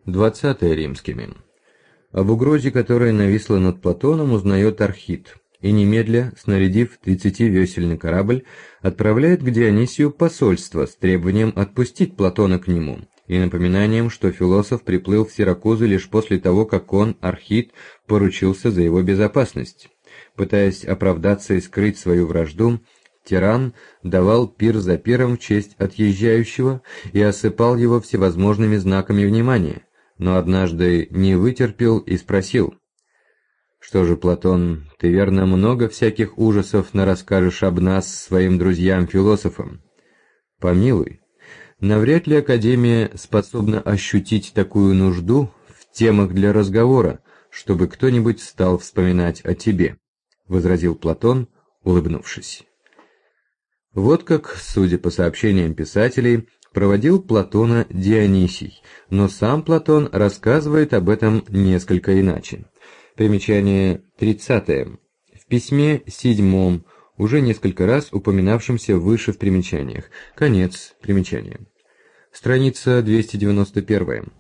20 римскими. Об угрозе, которая нависла над Платоном, узнает Архит, и немедля, снарядив 30-весельный корабль, отправляет к Дионисию посольство с требованием отпустить Платона к нему, и напоминанием, что философ приплыл в Сиракузы лишь после того, как он, Архит, поручился за его безопасность. Пытаясь оправдаться и скрыть свою вражду, тиран давал пир за пиром в честь отъезжающего и осыпал его всевозможными знаками внимания, но однажды не вытерпел и спросил: «Что же, Платон, ты верно много всяких ужасов нарасскажешь об нас своим друзьям-философам? Помилуй, навряд ли Академия способна ощутить такую нужду в темах для разговора, чтобы кто-нибудь стал вспоминать о тебе», — возразил Платон, улыбнувшись. Вот как, судя по сообщениям писателей, проводил Платона Дионисий, но сам Платон рассказывает об этом несколько иначе. Примечание 30. В письме 7, уже несколько раз упоминавшемся выше в примечаниях. Конец примечания. Страница 291.